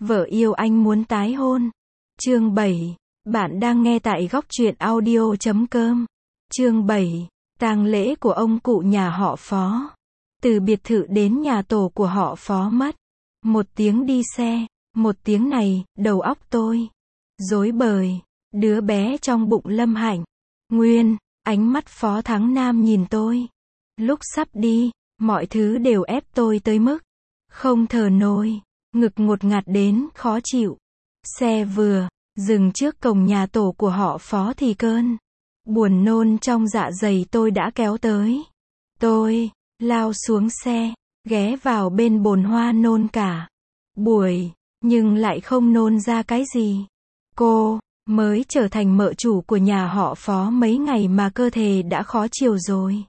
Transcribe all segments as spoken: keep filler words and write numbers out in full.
Vợ yêu anh muốn tái hôn. Chương bảy. Bạn đang nghe tại góc truyện audio chấm com. Chương bảy. Tang lễ của ông cụ nhà họ Phó. Từ biệt thự đến nhà tổ của họ Phó mất một tiếng đi xe. Một tiếng này, đầu óc tôi rối bời. Đứa bé trong bụng Lâm Hạnh. Nguyên, ánh mắt Phó Thắng Nam nhìn tôi. Lúc sắp đi, mọi thứ đều ép tôi tới mức không thở nổi, ngực ngột ngạt đến khó chịu. Xe vừa dừng trước cổng nhà tổ của họ Phó thì cơn buồn nôn trong dạ dày tôi đã kéo tới. Tôi lao xuống xe, ghé vào bên bồn hoa nôn cả buổi, nhưng lại không nôn ra cái gì. Cô mới trở thành mợ chủ của nhà họ Phó mấy ngày mà cơ thể đã khó chịu rồi.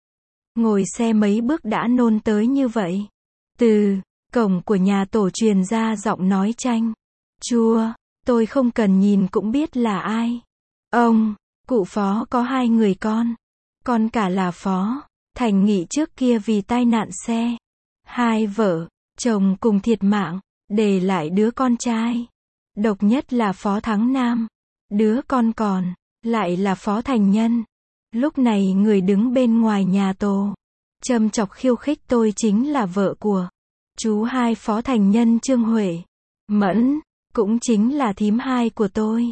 Ngồi xe mấy bước đã nôn tới như vậy. Từ cổng của nhà tổ truyền ra giọng nói chanh chua, tôi không cần nhìn cũng biết là ai. Ông cụ Phó có hai người con, con cả là Phó Thành Nghị trước kia vì tai nạn xe, hai vợ chồng cùng thiệt mạng, để lại đứa con trai độc nhất là Phó Thắng Nam. Đứa con còn lại là Phó Thành Nhân. Lúc này người đứng bên ngoài nhà tổ châm chọc khiêu khích tôi chính là vợ của chú hai Phó Thành Nhân, Trương Huệ Mẫn, cũng chính là thím hai của tôi.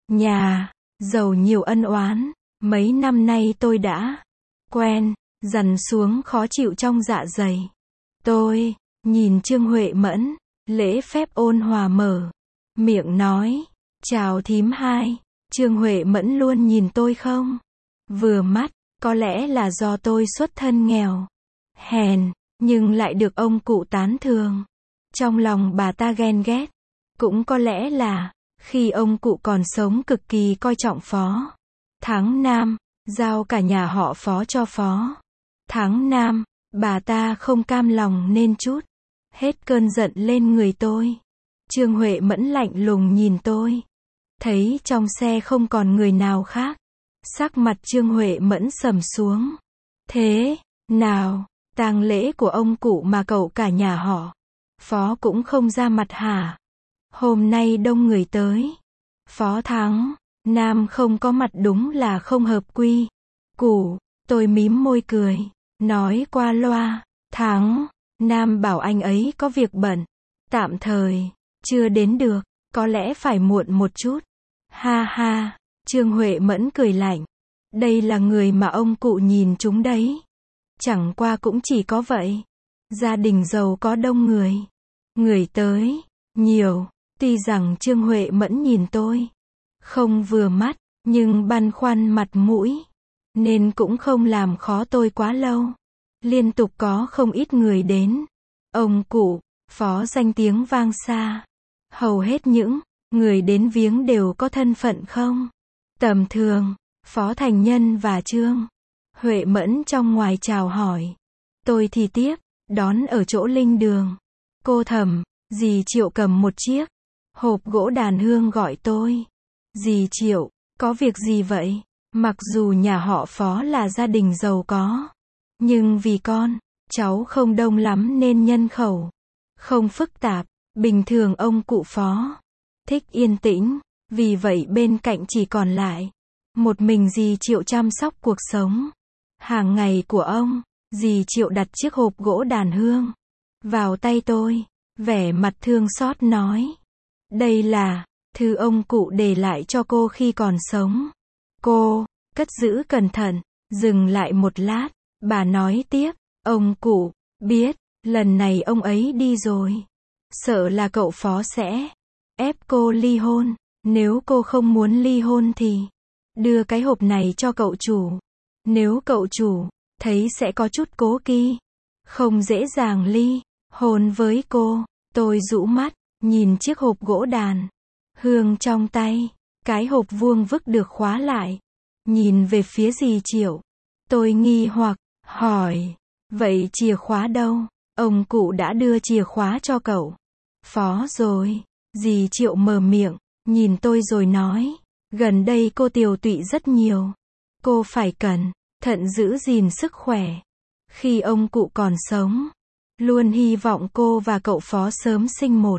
Nhà giàu nhiều ân oán, mấy năm nay tôi đã quen, dằn xuống khó chịu trong dạ dày. Tôi nhìn Trương Huệ Mẫn, lễ phép ôn hòa mở miệng nói, chào thím hai. Trương Huệ Mẫn luôn nhìn tôi không vừa mắt, có lẽ là do tôi xuất thân nghèo hèn, nhưng lại được ông cụ tán thưởng. Trong lòng bà ta ghen ghét. Cũng có lẽ là khi ông cụ còn sống cực kỳ coi trọng Phó Thắng Nam, giao cả nhà họ Phó cho Phó Thắng Nam. Bà ta không cam lòng nên chút hết cơn giận lên người tôi. Trương Huệ Mẫn lạnh lùng nhìn tôi. Thấy trong xe không còn người nào khác, sắc mặt Trương Huệ Mẫn sầm xuống. Thế nào, tang lễ của ông cụ mà cậu cả nhà họ Phó cũng không ra mặt hả? Hôm nay đông người tới, Phó Thắng Nam không có mặt đúng là không hợp quy củ. Tôi mím môi cười, nói qua loa, Thắng Nam bảo anh ấy có việc bận, tạm thời chưa đến được, có lẽ phải muộn một chút. Ha ha, Trương Huệ Mẫn cười lạnh. Đây là người mà ông cụ nhìn chúng đấy. Chẳng qua cũng chỉ có vậy. Gia đình giàu có đông người. Người tới nhiều. Tuy rằng Trương Huệ Mẫn nhìn tôi không vừa mắt, nhưng băn khoăn mặt mũi, nên cũng không làm khó tôi quá lâu. Liên tục có không ít người đến. Ông cụ Phó danh tiếng vang xa. Hầu hết những người đến viếng đều có thân phận không tầm thường. Phó Thành Nhân và Trương Huệ Mẫn trong ngoài chào hỏi. Tôi thì tiếp đón ở chỗ linh đường. Cô Thẩm, dì Triệu cầm một chiếc hộp gỗ đàn hương gọi tôi. Dì Triệu, có việc gì vậy? Mặc dù nhà họ Phó là gia đình giàu có, nhưng vì con cháu không đông lắm nên nhân khẩu không phức tạp. Bình thường ông cụ Phó thích yên tĩnh, vì vậy bên cạnh chỉ còn lại một mình dì Triệu chăm sóc cuộc sống hàng ngày của ông. Dì Triệu đặt chiếc hộp gỗ đàn hương vào tay tôi, vẻ mặt thương xót nói, đây là thư ông cụ để lại cho cô khi còn sống. Cô cất giữ cẩn thận, dừng lại một lát, bà nói tiếp, ông cụ biết lần này ông ấy đi rồi, sợ là cậu Phó sẽ ép cô ly hôn. Nếu cô không muốn ly hôn thì đưa cái hộp này cho cậu chủ. Nếu cậu chủ thấy sẽ có chút cố kỵ, không dễ dàng ly hôn với cô. Tôi rũ mắt nhìn chiếc hộp gỗ đàn hương trong tay. Cái hộp vuông vức được khóa lại. Nhìn về phía dì Triệu, tôi nghi hoặc hỏi, vậy chìa khóa đâu? Ông cụ đã đưa chìa khóa cho cậu Phó rồi. Dì Triệu mở miệng, nhìn tôi rồi nói, gần đây cô tiều tụy rất nhiều. Cô phải cẩn thận giữ gìn sức khỏe. Khi ông cụ còn sống, luôn hy vọng cô và cậu Phó sớm sinh một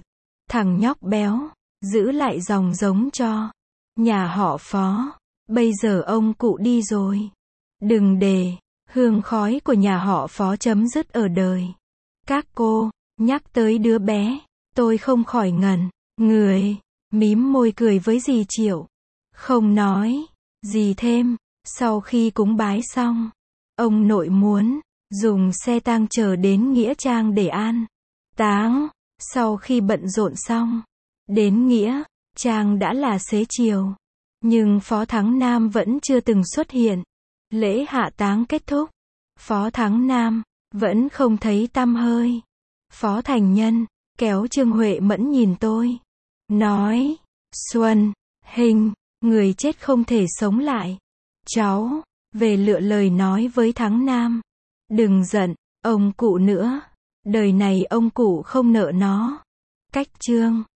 thằng nhóc béo, giữ lại dòng giống cho nhà họ Phó. Bây giờ ông cụ đi rồi. Đừng để hương khói của nhà họ Phó chấm dứt ở đời. Các cô nhắc tới đứa bé, tôi không khỏi ngẩn người, mím môi cười với dì Triệu. Không nói gì thêm. Sau khi cúng bái xong, ông nội muốn dùng xe tang chở đến nghĩa trang để an táng. Sau khi bận rộn xong, đến nghĩa trang đã là xế chiều, nhưng Phó Thắng Nam vẫn chưa từng xuất hiện. Lễ hạ táng kết thúc, Phó Thắng Nam vẫn không thấy tăm hơi. Phó Thành Nhân kéo Trương Huệ Mẫn nhìn tôi, nói: Xuân Hình, người chết không thể sống lại. Cháu về lựa lời nói với Thắng Nam. Đừng giận ông cụ nữa, đời này ông cụ không nợ nó. Cách chương